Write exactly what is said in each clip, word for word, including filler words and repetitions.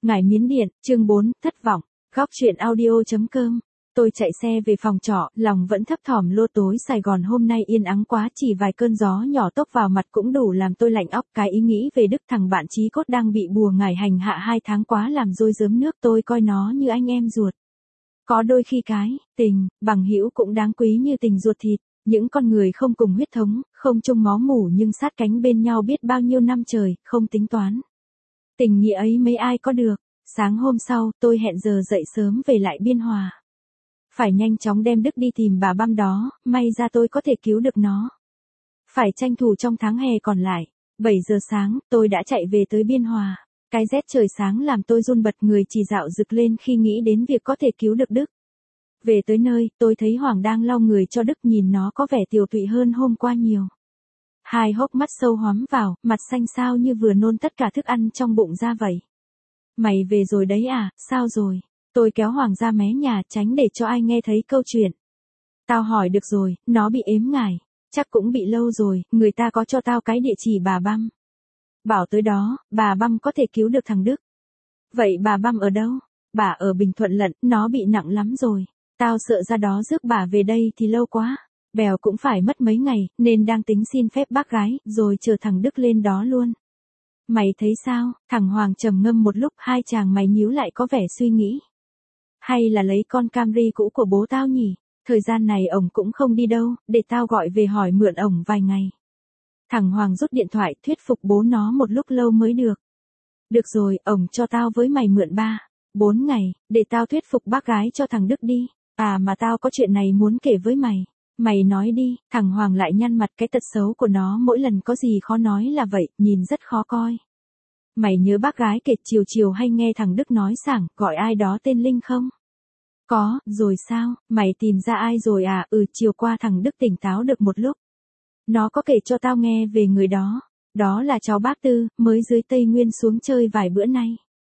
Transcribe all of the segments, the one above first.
Ngải Miến Điện, chương bốn, thất vọng. Góc truyện audio.com. Tôi chạy xe về phòng trọ, lòng vẫn thấp thỏm lô tối Sài Gòn hôm nay yên ắng quá, chỉ vài cơn gió nhỏ tốc vào mặt cũng đủ làm tôi lạnh óc. Cái ý nghĩ về Đức thằng bạn chí cốt đang bị bùa ngải hành hạ hai tháng quá làm dôi dớm nước, tôi coi nó như anh em ruột. Có đôi khi cái, tình, bằng hữu cũng đáng quý như tình ruột thịt. Những con người không cùng huyết thống, không chung máu mủ nhưng sát cánh bên nhau biết bao nhiêu năm trời, không tính toán. Tình nghĩa ấy mấy ai có được. Sáng hôm sau, tôi hẹn giờ dậy sớm về lại Biên Hòa. Phải nhanh chóng đem Đức đi tìm bà băm đó, may ra tôi có thể cứu được nó. Phải tranh thủ trong tháng hè còn lại. bảy giờ sáng, tôi đã chạy về tới Biên Hòa. Cái rét trời sáng làm tôi run bật người chỉ dạo rực lên khi nghĩ đến việc có thể cứu được Đức. Về tới nơi, tôi thấy Hoàng đang lau người cho Đức, nhìn nó có vẻ tiều tụy hơn hôm qua nhiều. Hai hốc mắt sâu hoắm vào, mặt xanh xao như vừa nôn tất cả thức ăn trong bụng ra vậy. Mày về rồi đấy à, sao rồi? Tôi kéo Hoàng ra mé nhà tránh để cho ai nghe thấy câu chuyện. Tao hỏi được rồi, nó bị ếm ngải. Chắc cũng bị lâu rồi, người ta có cho tao cái địa chỉ bà băm. Bảo tới đó, bà băm có thể cứu được thằng Đức. Vậy bà băm ở đâu? Bà ở Bình Thuận lận, nó bị nặng lắm rồi. Tao sợ ra đó rước bà về đây thì lâu quá. Bèo cũng phải mất mấy ngày, nên đang tính xin phép bác gái, rồi chờ thằng Đức lên đó luôn. Mày thấy sao? Thằng Hoàng trầm ngâm một lúc, hai chàng mày nhíu lại có vẻ suy nghĩ. Hay là lấy con Camry cũ của bố tao nhỉ? Thời gian này ổng cũng không đi đâu, để tao gọi về hỏi mượn ổng vài ngày. Thằng Hoàng rút điện thoại thuyết phục bố nó một lúc lâu mới được. Được rồi, ổng cho tao với mày mượn ba, bốn ngày, để tao thuyết phục bác gái cho thằng Đức đi. À mà tao có chuyện này muốn kể với mày. Mày nói đi. Thằng Hoàng lại nhăn mặt, cái tật xấu của nó mỗi lần có gì khó nói là vậy, nhìn rất khó coi. Mày nhớ bác gái kể chiều chiều hay nghe thằng Đức nói sảng, gọi ai đó tên Linh không? Có, rồi sao, mày tìm ra ai rồi à? Ừ, chiều qua thằng Đức tỉnh táo được một lúc. Nó có kể cho tao nghe về người đó. Đó là cháu bác Tư, mới dưới Tây Nguyên xuống chơi vài bữa nay.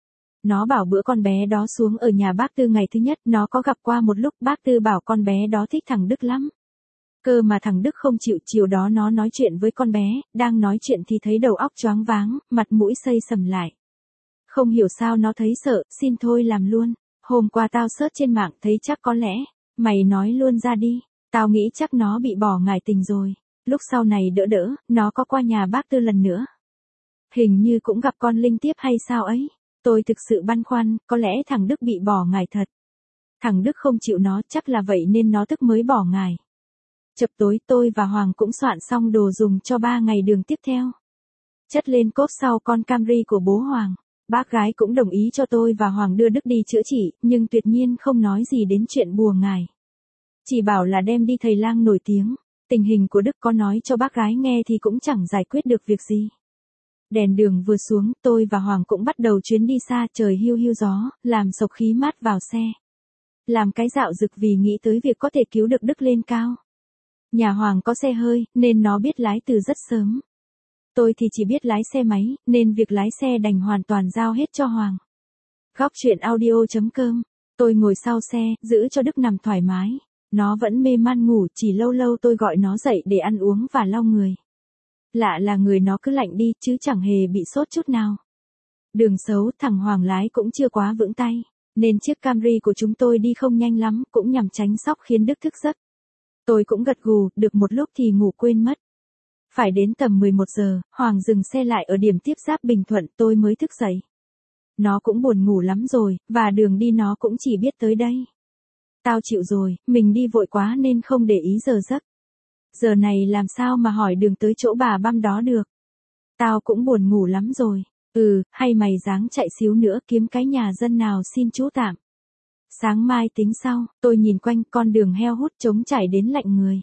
Nó bảo bữa con bé đó xuống ở nhà bác Tư ngày thứ nhất, nó có gặp qua một lúc, bác Tư bảo con bé đó thích thằng Đức lắm. Cơ mà thằng Đức không chịu, chiều đó nó nói chuyện với con bé, đang nói chuyện thì thấy đầu óc choáng váng, mặt mũi xây sầm lại. Không hiểu sao nó thấy sợ, xin thôi làm luôn. Hôm qua tao search trên mạng thấy chắc có lẽ, mày nói luôn ra đi, tao nghĩ chắc nó bị bỏ ngải tình rồi. Lúc sau này đỡ đỡ, nó có qua nhà bác Tư lần nữa. Hình như cũng gặp con Linh tiếp hay sao ấy. Tôi thực sự băn khoăn, có lẽ thằng Đức bị bỏ ngải thật. Thằng Đức không chịu nó, chắc là vậy nên nó tức mới bỏ ngải. Chập tối tôi và Hoàng cũng soạn xong đồ dùng cho ba ngày đường tiếp theo. Chất lên cốp sau con Camry của bố Hoàng. Bác gái cũng đồng ý cho tôi và Hoàng đưa Đức đi chữa trị, nhưng tuyệt nhiên không nói gì đến chuyện bùa ngải. Chỉ bảo là đem đi thầy lang nổi tiếng. Tình hình của Đức có nói cho bác gái nghe thì cũng chẳng giải quyết được việc gì. Đèn đường vừa xuống, tôi và Hoàng cũng bắt đầu chuyến đi xa, trời hiu hiu gió, làm sộc khí mát vào xe. Làm cái dạo rực vì nghĩ tới việc có thể cứu được Đức lên cao. Nhà Hoàng có xe hơi, nên nó biết lái từ rất sớm. Tôi thì chỉ biết lái xe máy, nên việc lái xe đành hoàn toàn giao hết cho Hoàng. Góc truyện audio.com. Tôi ngồi sau xe, giữ cho Đức nằm thoải mái. Nó vẫn mê man ngủ, chỉ lâu lâu tôi gọi nó dậy để ăn uống và lau người. Lạ là người nó cứ lạnh đi, chứ chẳng hề bị sốt chút nào. Đường xấu, thằng Hoàng lái cũng chưa quá vững tay, nên chiếc Camry của chúng tôi đi không nhanh lắm, cũng nhằm tránh sóc khiến Đức thức giấc. Tôi cũng gật gù, được một lúc thì ngủ quên mất. Phải đến tầm mười một giờ, Hoàng dừng xe lại ở điểm tiếp giáp Bình Thuận, tôi mới thức dậy. Nó cũng buồn ngủ lắm rồi, và đường đi nó cũng chỉ biết tới đây. Tao chịu rồi, mình đi vội quá nên không để ý giờ giấc. Giờ này làm sao mà hỏi đường tới chỗ bà băm đó được. Tao cũng buồn ngủ lắm rồi. Ừ, hay mày ráng chạy xíu nữa kiếm cái nhà dân nào xin trú tạm. Sáng mai tính sau. Tôi nhìn quanh, con đường heo hút trống trải đến lạnh người.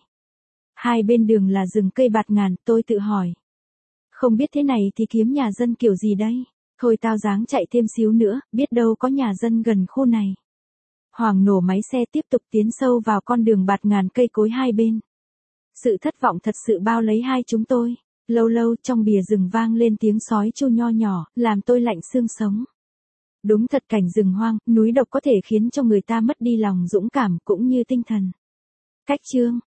Hai bên đường là rừng cây bạt ngàn, tôi tự hỏi. Không biết thế này thì kiếm nhà dân kiểu gì đây? Thôi tao ráng chạy thêm xíu nữa, biết đâu có nhà dân gần khu này. Hoàng nổ máy xe tiếp tục tiến sâu vào con đường bạt ngàn cây cối hai bên. Sự thất vọng thật sự bao lấy hai chúng tôi. Lâu lâu trong bìa rừng vang lên tiếng sói tru nho nhỏ, làm tôi lạnh xương sống. Đúng thật, cảnh rừng hoang, núi độc có thể khiến cho người ta mất đi lòng dũng cảm cũng như tinh thần. Cách chương